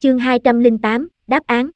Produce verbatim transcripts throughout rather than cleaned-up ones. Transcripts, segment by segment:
Chương hai trăm lẻ tám, đáp án.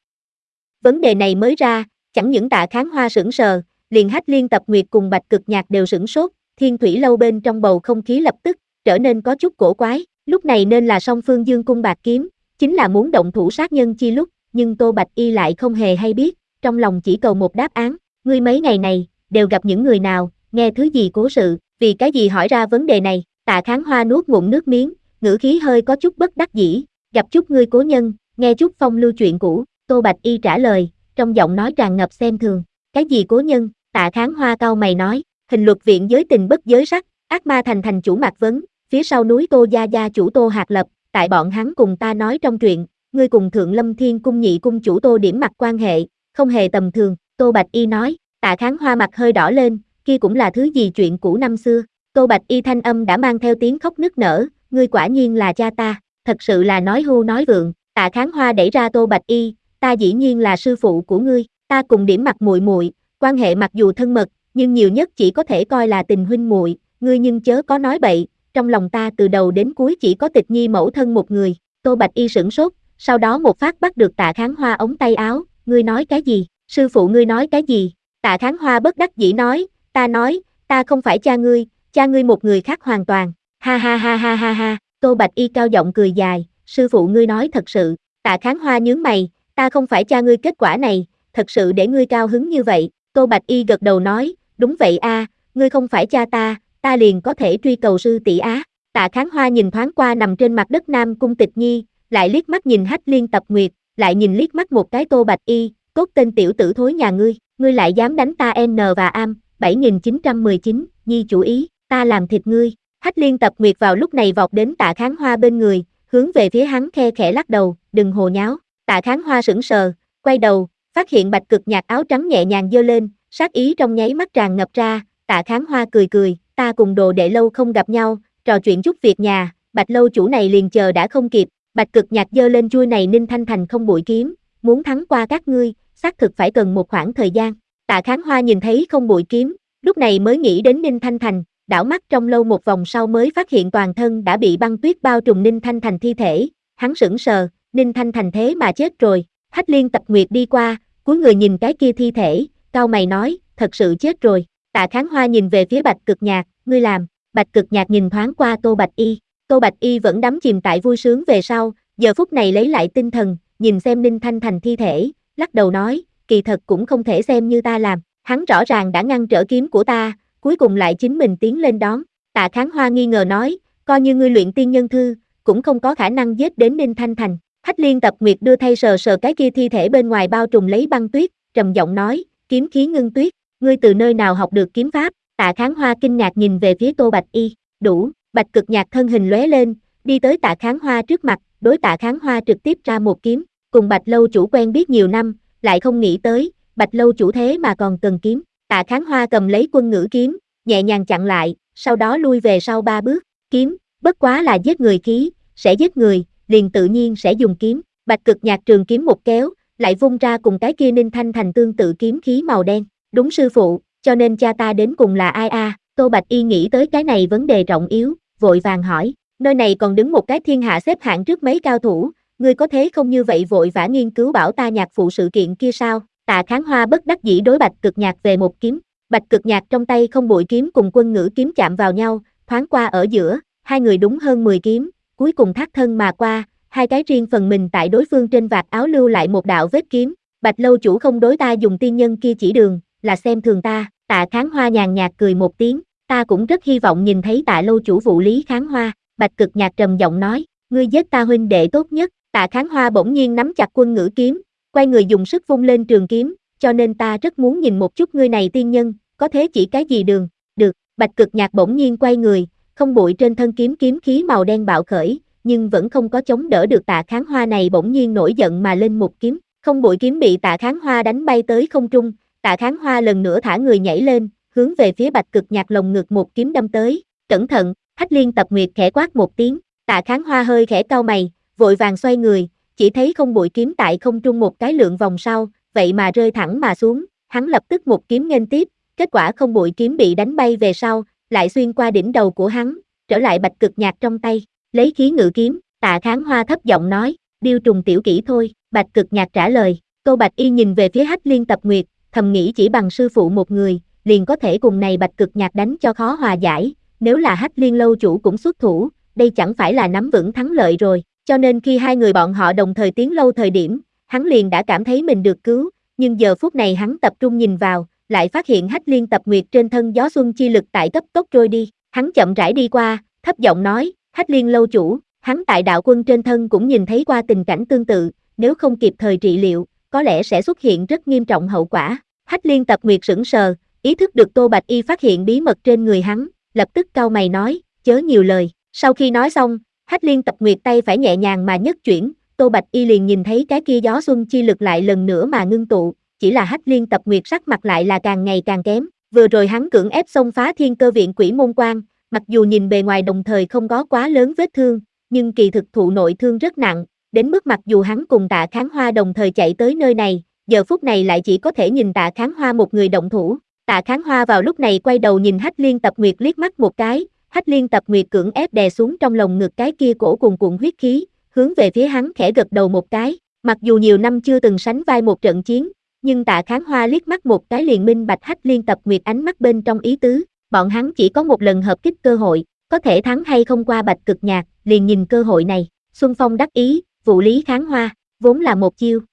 Vấn đề này mới ra, chẳng những Tạ Kháng Hoa sững sờ, liền Hách Liên Tập Nguyệt cùng Bạch Cực Nhạc đều sửng sốt, Thiên Thủy Lâu bên trong bầu không khí lập tức trở nên có chút cổ quái, lúc này nên là song phương dương cung bạc kiếm, chính là muốn động thủ sát nhân chi lúc, nhưng Tô Bạch Y lại không hề hay biết, trong lòng chỉ cầu một đáp án, ngươi mấy ngày này đều gặp những người nào, nghe thứ gì cố sự, vì cái gì hỏi ra vấn đề này? Tạ Kháng Hoa nuốt ngụm nước miếng, ngữ khí hơi có chút bất đắc dĩ, gặp chút ngươi cố nhân, nghe chút phong lưu chuyện cũ. Tô Bạch Y trả lời, trong giọng nói tràn ngập xem thường. Cái gì cố nhân? Tạ Kháng Hoa cau mày nói, hình luật viện giới tình bất giới sắc, ác ma thành thành chủ Mạc Vấn, phía sau núi Tô gia gia chủ Tô Hạc Lập, tại bọn hắn cùng ta nói trong truyện, ngươi cùng Thượng Lâm Thiên cung nhị cung chủ Tô Điểm Mặc quan hệ, không hề tầm thường. Tô Bạch Y nói. Tạ Kháng Hoa mặt hơi đỏ lên, kia cũng là thứ gì chuyện cũ năm xưa? Tô Bạch Y thanh âm đã mang theo tiếng khóc nức nở, ngươi quả nhiên là cha ta, thật sự là nói hưu nói vượng. Tạ Kháng Hoa đẩy ra Tô Bạch Y, ta dĩ nhiên là sư phụ của ngươi, ta cùng Điểm Mặc muội muội, quan hệ mặc dù thân mật, nhưng nhiều nhất chỉ có thể coi là tình huynh muội, ngươi nhưng chớ có nói bậy, trong lòng ta từ đầu đến cuối chỉ có Tịch Nhi mẫu thân một người. Tô Bạch Y sửng sốt, sau đó một phát bắt được Tạ Kháng Hoa ống tay áo, ngươi nói cái gì? Sư phụ ngươi nói cái gì? Tạ Kháng Hoa bất đắc dĩ nói, ta nói, ta không phải cha ngươi, cha ngươi một người khác hoàn toàn. Ha ha ha ha ha ha. Tô Bạch Y cao giọng cười dài, sư phụ ngươi nói thật sự. Tạ Kháng Hoa nhướng mày, ta không phải cha ngươi, kết quả này, thật sự để ngươi cao hứng như vậy? Tô Bạch Y gật đầu nói, đúng vậy a, ngươi không phải cha ta, ta liền có thể truy cầu sư tỷ á. Tạ Kháng Hoa nhìn thoáng qua nằm trên mặt đất Nam Cung Tịch Nhi, lại liếc mắt nhìn Hách Liên Tập Nguyệt, lại nhìn liếc mắt một cái Tô Bạch Y, cốt tên tiểu tử thối nhà ngươi, ngươi lại dám đánh ta N và am, bảy nghìn chín trăm mười chín, Nhi chủ ý, ta làm thịt ngươi. Hách Liên Tập Nguyệt vào lúc này vọt đến Tạ Kháng Hoa bên người, hướng về phía hắn khe khẽ lắc đầu, đừng hồ nháo. Tạ Kháng Hoa sững sờ, quay đầu, phát hiện Bạch Cực Nhạc áo trắng nhẹ nhàng giơ lên, sát ý trong nháy mắt tràn ngập ra. Tạ Kháng Hoa cười cười, ta cùng đồ đệ lâu không gặp nhau, trò chuyện chút việc nhà. Bạch lâu chủ này liền chờ đã không kịp. Bạch Cực Nhạc giơ lên chuôi này Ninh Thanh Thành không bụi kiếm, muốn thắng qua các ngươi, xác thực phải cần một khoảng thời gian. Tạ Kháng Hoa nhìn thấy không bụi kiếm, lúc này mới nghĩ đến Ninh Thanh Thành, đảo mắt trong lâu một vòng sau mới phát hiện toàn thân đã bị băng tuyết bao trùm Ninh Thanh Thành thi thể, hắn sững sờ, Ninh Thanh Thành thế mà chết rồi. Hách Liên Tập Nguyệt đi qua, cúi người nhìn cái kia thi thể, cau mày nói, thật sự chết rồi. Tạ Kháng Hoa nhìn về phía Bạch Cực Nhạc, ngươi làm. Bạch Cực Nhạc nhìn thoáng qua Tô Bạch Y, Tô Bạch Y vẫn đắm chìm tại vui sướng về sau, giờ phút này lấy lại tinh thần, nhìn xem Ninh Thanh Thành thi thể, lắc đầu nói, kỳ thật cũng không thể xem như ta làm, hắn rõ ràng đã ngăn trở kiếm của ta, cuối cùng lại chính mình tiến lên đón. Tạ Kháng Hoa nghi ngờ nói, coi như ngươi luyện tiên nhân thư, cũng không có khả năng giết đến Ninh Thanh Thành. Hách Liên Tập Nguyệt đưa thay sờ sờ cái kia thi thể bên ngoài bao trùm lấy băng tuyết, trầm giọng nói, kiếm khí ngưng tuyết, ngươi từ nơi nào học được kiếm pháp? Tạ Kháng Hoa kinh ngạc nhìn về phía Tô Bạch Y, đủ. Bạch Cực Nhạc thân hình lóe lên, đi tới Tạ Kháng Hoa trước mặt, đối Tạ Kháng Hoa trực tiếp ra một kiếm, cùng Bạch lâu chủ quen biết nhiều năm, lại không nghĩ tới, Bạch lâu chủ thế mà còn cần kiếm. Tạ Kháng Hoa cầm lấy quân ngữ kiếm, nhẹ nhàng chặn lại, sau đó lui về sau ba bước, kiếm, bất quá là giết người khí, sẽ giết người, liền tự nhiên sẽ dùng kiếm. Bạch Cực Nhạc trường kiếm một kéo, lại vung ra cùng cái kia Ninh Thanh Thành tương tự kiếm khí màu đen, đúng sư phụ, cho nên cha ta đến cùng là ai a? Tô Bạch Y nghĩ tới cái này vấn đề trọng yếu, vội vàng hỏi, nơi này còn đứng một cái thiên hạ xếp hạng trước mấy cao thủ, ngươi có thế không như vậy vội vã nghiên cứu bảo ta nhạc phụ sự kiện kia sao? Tạ Kháng Hoa bất đắc dĩ đối Bạch Cực Nhạc về một kiếm, Bạch Cực Nhạc trong tay không bụi kiếm cùng quân ngữ kiếm chạm vào nhau, thoáng qua ở giữa, hai người đúng hơn mười kiếm, cuối cùng thác thân mà qua, hai cái riêng phần mình tại đối phương trên vạt áo lưu lại một đạo vết kiếm. Bạch lâu chủ không đối ta dùng tiên nhân kia chỉ đường, là xem thường ta. Tạ Kháng Hoa nhàn nhạt cười một tiếng, ta cũng rất hy vọng nhìn thấy Tạ lâu chủ vụ Lý Kháng Hoa. Bạch Cực Nhạc trầm giọng nói, ngươi giết ta huynh đệ tốt nhất. Tạ Kháng Hoa bỗng nhiên nắm chặt quân ngữ kiếm, quay người dùng sức vung lên trường kiếm, cho nên ta rất muốn nhìn một chút ngươi này tiên nhân, có thế chỉ cái gì đường? Được. Bạch Cực Nhạc bỗng nhiên quay người, không bụi trên thân kiếm kiếm khí màu đen bạo khởi, nhưng vẫn không có chống đỡ được Tạ Kháng Hoa này bỗng nhiên nổi giận mà lên một kiếm, không bụi kiếm bị Tạ Kháng Hoa đánh bay tới không trung. Tạ Kháng Hoa lần nữa thả người nhảy lên, hướng về phía Bạch Cực Nhạc lồng ngực một kiếm đâm tới. Cẩn thận! Hách Liên Tập Nguyệt khẽ quát một tiếng, Tạ Kháng Hoa hơi khẽ cau mày, vội vàng xoay người, chỉ thấy không bụi kiếm tại không trung một cái lượn vòng sau, vậy mà rơi thẳng mà xuống, hắn lập tức một kiếm nghênh tiếp, kết quả không bụi kiếm bị đánh bay về sau, lại xuyên qua đỉnh đầu của hắn, trở lại Bạch Cực Nhạc trong tay, lấy khí ngự kiếm. Tạ Kháng Hoa thấp giọng nói, điêu trùng tiểu kỹ thôi, Bạch Cực Nhạc trả lời. Tô Bạch Y nhìn về phía Hách Liên Tập Nguyệt, thầm nghĩ chỉ bằng sư phụ một người, liền có thể cùng này Bạch Cực Nhạc đánh cho khó hòa giải, nếu là Hách Liên lâu chủ cũng xuất thủ, đây chẳng phải là nắm vững thắng lợi rồi, cho nên khi hai người bọn họ đồng thời tiến lâu thời điểm, hắn liền đã cảm thấy mình được cứu, nhưng giờ phút này hắn tập trung nhìn vào, lại phát hiện Hách Liên Tập Nguyệt trên thân gió xuân chi lực tại cấp tốc trôi đi, hắn chậm rãi đi qua, thấp giọng nói, Hách Liên lâu chủ, hắn tại đạo quân trên thân cũng nhìn thấy qua tình cảnh tương tự, nếu không kịp thời trị liệu, có lẽ sẽ xuất hiện rất nghiêm trọng hậu quả. Hách Liên Tập Nguyệt sững sờ, ý thức được Tô Bạch Y phát hiện bí mật trên người hắn, lập tức cau mày nói, chớ nhiều lời. Sau khi nói xong, Hách Liên Tập Nguyệt tay phải nhẹ nhàng mà nhất chuyển, Tô Bạch Y liền nhìn thấy cái kia gió xuân chi lực lại lần nữa mà ngưng tụ, chỉ là Hách Liên Tập Nguyệt sắc mặt lại là càng ngày càng kém. Vừa rồi hắn cưỡng ép xông phá Thiên Cơ Viện Quỷ Môn Quan, mặc dù nhìn bề ngoài đồng thời không có quá lớn vết thương, nhưng kỳ thực thụ nội thương rất nặng, đến mức mặc dù hắn cùng Tạ Kháng Hoa đồng thời chạy tới nơi này, giờ phút này lại chỉ có thể nhìn Tạ Kháng Hoa một người động thủ. Tạ Kháng Hoa vào lúc này quay đầu nhìn Hách Liên Tập Nguyệt liếc mắt một cái, Hách Liên Tập Nguyệt cưỡng ép đè xuống trong lồng ngực cái kia cổ cuồn cuộn huyết khí, hướng về phía hắn khẽ gật đầu một cái, mặc dù nhiều năm chưa từng sánh vai một trận chiến, nhưng Tạ Kháng Hoa liếc mắt một cái liền minh bạch Hách Liên Tập Nguyệt ánh mắt bên trong ý tứ, bọn hắn chỉ có một lần hợp kích cơ hội, có thể thắng hay không qua Bạch Cực Nhạc, liền nhìn cơ hội này. Xuân Phong đắc ý, vụ lý kháng hoa, vốn là một chiêu,